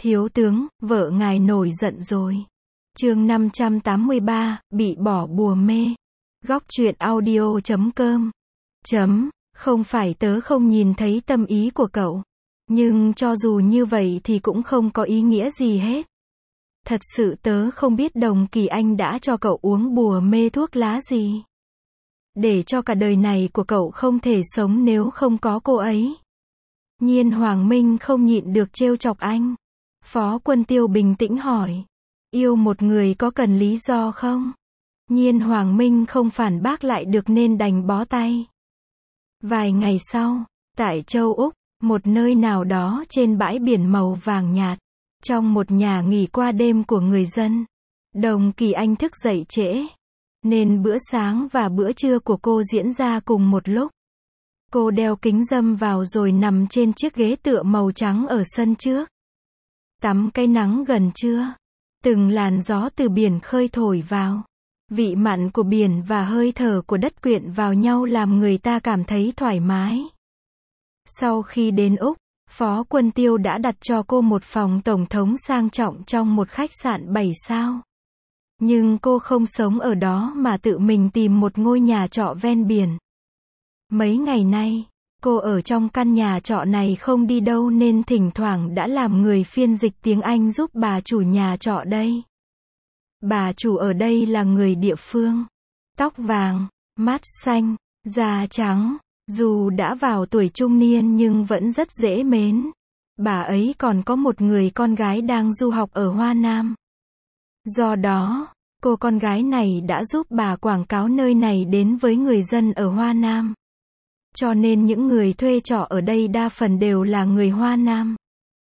Thiếu tướng, vợ ngài nổi giận rồi. Chương 583, bị bỏ bùa mê. Góc truyện audio.com. Không phải tớ không nhìn thấy tâm ý của cậu. Nhưng cho dù như vậy thì cũng không có ý nghĩa gì hết. Thật sự tớ không biết Đồng Kỳ Anh đã cho cậu uống bùa mê thuốc lá gì. Để cho cả đời này của cậu không thể sống nếu không có cô ấy. Nhiên Hoàng Minh không nhịn được trêu chọc anh. Phó Quân Tiêu bình tĩnh hỏi. Yêu một người có cần lý do không? Nhiên Hoàng Minh không phản bác lại được nên đành bó tay. Vài ngày sau, tại châu Úc, một nơi nào đó trên bãi biển màu vàng nhạt, trong một nhà nghỉ qua đêm của người dân, Đồng Kỳ Anh thức dậy trễ, nên bữa sáng và bữa trưa của cô diễn ra cùng một lúc. Cô đeo kính râm vào rồi nằm trên chiếc ghế tựa màu trắng ở sân trước. Tắm cái nắng gần trưa, từng làn gió từ biển khơi thổi vào. Vị mặn của biển và hơi thở của đất quyện vào nhau làm người ta cảm thấy thoải mái. Sau khi đến Úc, Phó Quân Tiêu đã đặt cho cô một phòng tổng thống sang trọng trong một khách sạn 7 sao. Nhưng cô không sống ở đó mà tự mình tìm một ngôi nhà trọ ven biển. Mấy ngày nay, cô ở trong căn nhà trọ này không đi đâu nên thỉnh thoảng đã làm người phiên dịch tiếng Anh giúp bà chủ nhà trọ đây. Bà chủ ở đây là người địa phương. Tóc vàng, mắt xanh, da trắng, dù đã vào tuổi trung niên nhưng vẫn rất dễ mến. Bà ấy còn có một người con gái đang du học ở Hoa Nam. Do đó, cô con gái này đã giúp bà quảng cáo nơi này đến với người dân ở Hoa Nam. Cho nên những người thuê trọ ở đây đa phần đều là người Hoa Nam.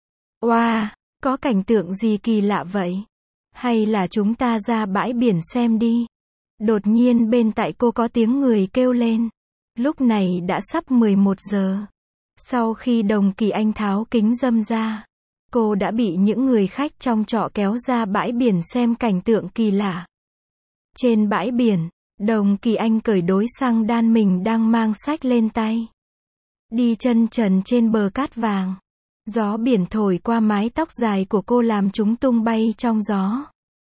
Wow, có cảnh tượng gì kỳ lạ vậy? Hay là chúng ta ra bãi biển xem đi? Đột nhiên bên tại cô có tiếng người kêu lên. Lúc này đã sắp 11 giờ. Sau khi Đồng Kỳ Anh tháo kính râm ra, cô đã bị những người khách trong trọ kéo ra bãi biển xem cảnh tượng kỳ lạ. Trên bãi biển, Đồng Kỳ Anh cởi đôi xăng đan mình đang mang xách lên tay. Đi chân trần trên bờ cát vàng. Gió biển thổi qua mái tóc dài của cô làm chúng tung bay trong gió.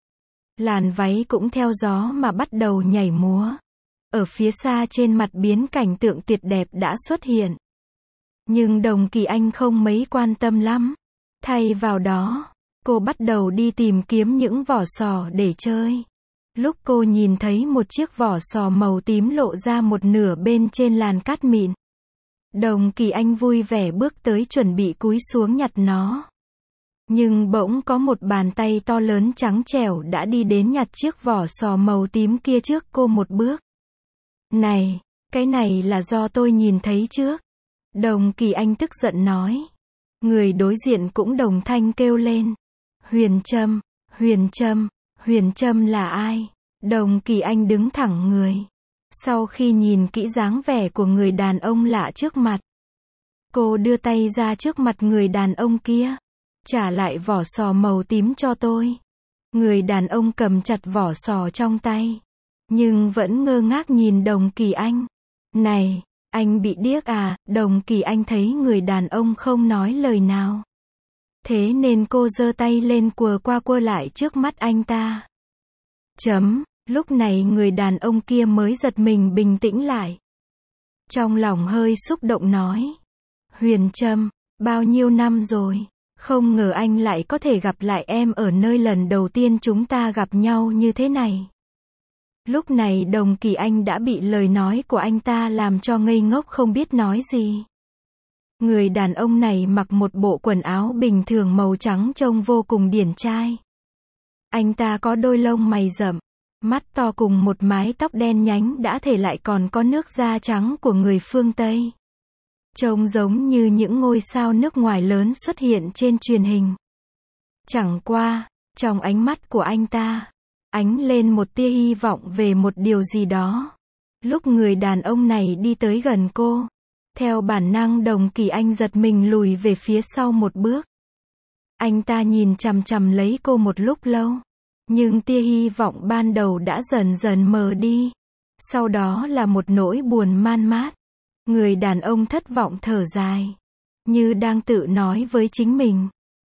Làn váy cũng theo gió mà bắt đầu nhảy múa. Ở phía xa trên mặt biển cảnh tượng tuyệt đẹp đã xuất hiện. Nhưng Đồng Kỳ Anh không mấy quan tâm lắm. Thay vào đó, cô bắt đầu đi tìm kiếm những vỏ sò để chơi. Lúc cô nhìn thấy một chiếc vỏ sò màu tím lộ ra một nửa bên trên làn cát mịn. Đồng Kỳ Anh vui vẻ bước tới chuẩn bị cúi xuống nhặt nó. Nhưng bỗng có một bàn tay to lớn trắng trẻo đã đi đến nhặt chiếc vỏ sò màu tím kia trước cô một bước. Này, cái này là do tôi nhìn thấy trước. Đồng Kỳ Anh tức giận nói. Người đối diện cũng đồng thanh kêu lên. Huyền Trâm, Huyền Trâm, Huyền Trâm là ai? Đồng Kỳ Anh đứng thẳng người. Sau khi nhìn kỹ dáng vẻ của người đàn ông lạ trước mặt, cô đưa tay ra trước mặt người đàn ông kia. Trả lại vỏ sò màu tím cho tôi. Người đàn ông cầm chặt vỏ sò trong tay, nhưng vẫn ngơ ngác nhìn Đồng Kỳ Anh. Này, anh bị điếc à? Đồng Kỳ Anh thấy người đàn ông không nói lời nào. Thế nên cô giơ tay lên quờ qua quơ lại trước mắt anh ta. Lúc này người đàn ông kia mới giật mình bình tĩnh lại. Trong lòng hơi xúc động nói. Huyền Trâm, bao nhiêu năm rồi? Không ngờ anh lại có thể gặp lại em ở nơi lần đầu tiên chúng ta gặp nhau như thế này. Lúc này Đồng Kỳ Anh đã bị lời nói của anh ta làm cho ngây ngốc không biết nói gì. Người đàn ông này mặc một bộ quần áo bình thường màu trắng trông vô cùng điển trai. Anh ta có đôi lông mày rậm, mắt to cùng một mái tóc đen nhánh đã thể lại còn có nước da trắng của người phương Tây. Trông giống như những ngôi sao nước ngoài lớn xuất hiện trên truyền hình. Chẳng qua, trong ánh mắt của anh ta, ánh lên một tia hy vọng về một điều gì đó. Lúc người đàn ông này đi tới gần cô, theo bản năng Đồng Kỳ Anh giật mình lùi về phía sau một bước. Anh ta nhìn chằm chằm lấy cô một lúc lâu, nhưng tia hy vọng ban đầu đã dần dần mờ đi. Sau đó là một nỗi buồn man mát. Người đàn ông thất vọng thở dài, như đang tự nói với chính mình.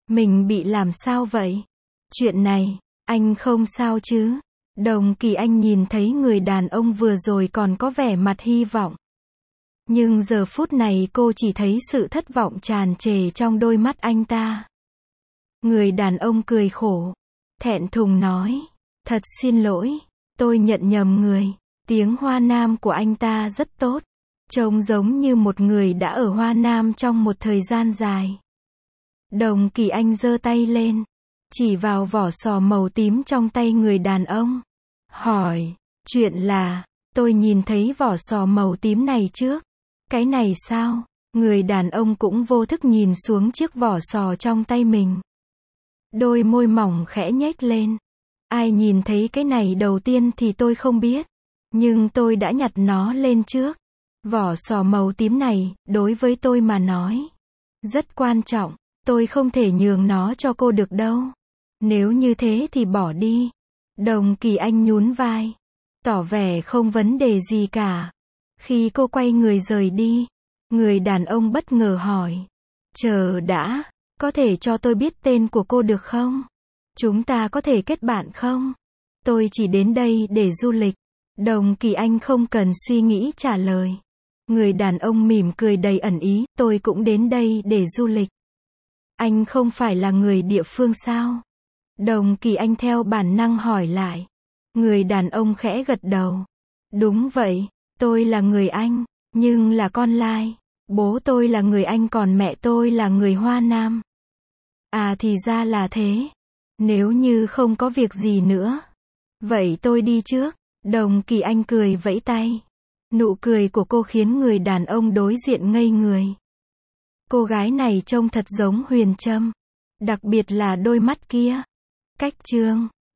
Mình bị làm sao vậy? Chuyện này, anh không sao chứ? Đồng Kỳ Anh nhìn thấy người đàn ông vừa rồi còn có vẻ mặt hy vọng. Nhưng giờ phút này cô chỉ thấy sự thất vọng tràn trề trong đôi mắt anh ta. Người đàn ông cười khổ, thẹn thùng nói, thật xin lỗi, tôi nhận nhầm người. Tiếng Hoa Nam của anh ta rất tốt, trông giống như một người đã ở Hoa Nam trong một thời gian dài. Đồng Kỳ Anh giơ tay lên, chỉ vào vỏ sò màu tím trong tay người đàn ông. Hỏi, chuyện là, tôi nhìn thấy vỏ sò màu tím này trước. Cái này sao? Người đàn ông cũng vô thức nhìn xuống chiếc vỏ sò trong tay mình. Đôi môi mỏng khẽ nhếch lên. Ai nhìn thấy cái này đầu tiên thì tôi không biết. Nhưng tôi đã nhặt nó lên trước. Vỏ sò màu tím này, đối với tôi mà nói, rất quan trọng. Tôi không thể nhường nó cho cô được đâu. Nếu như thế thì bỏ đi. Đồng Kỳ Anh nhún vai, tỏ vẻ không vấn đề gì cả. Khi cô quay người rời đi, người đàn ông bất ngờ hỏi, chờ đã, có thể cho tôi biết tên của cô được không? Chúng ta có thể kết bạn không? Tôi chỉ đến đây để du lịch. Đồng Kỳ Anh không cần suy nghĩ trả lời. Người đàn ông mỉm cười đầy ẩn ý, tôi cũng đến đây để du lịch. Anh không phải là người địa phương sao? Đồng Kỳ Anh theo bản năng hỏi lại. Người đàn ông khẽ gật đầu. Đúng vậy, tôi là người Anh, nhưng là con lai. Bố tôi là người Anh còn mẹ tôi là người Hoa Nam. À thì ra là thế. Nếu như không có việc gì nữa, vậy tôi đi trước. Đồng Kỳ Anh cười vẫy tay. Nụ cười của cô khiến người đàn ông đối diện ngây người. Cô gái này trông thật giống Huyền Trâm. Đặc biệt là đôi mắt kia. Cách chương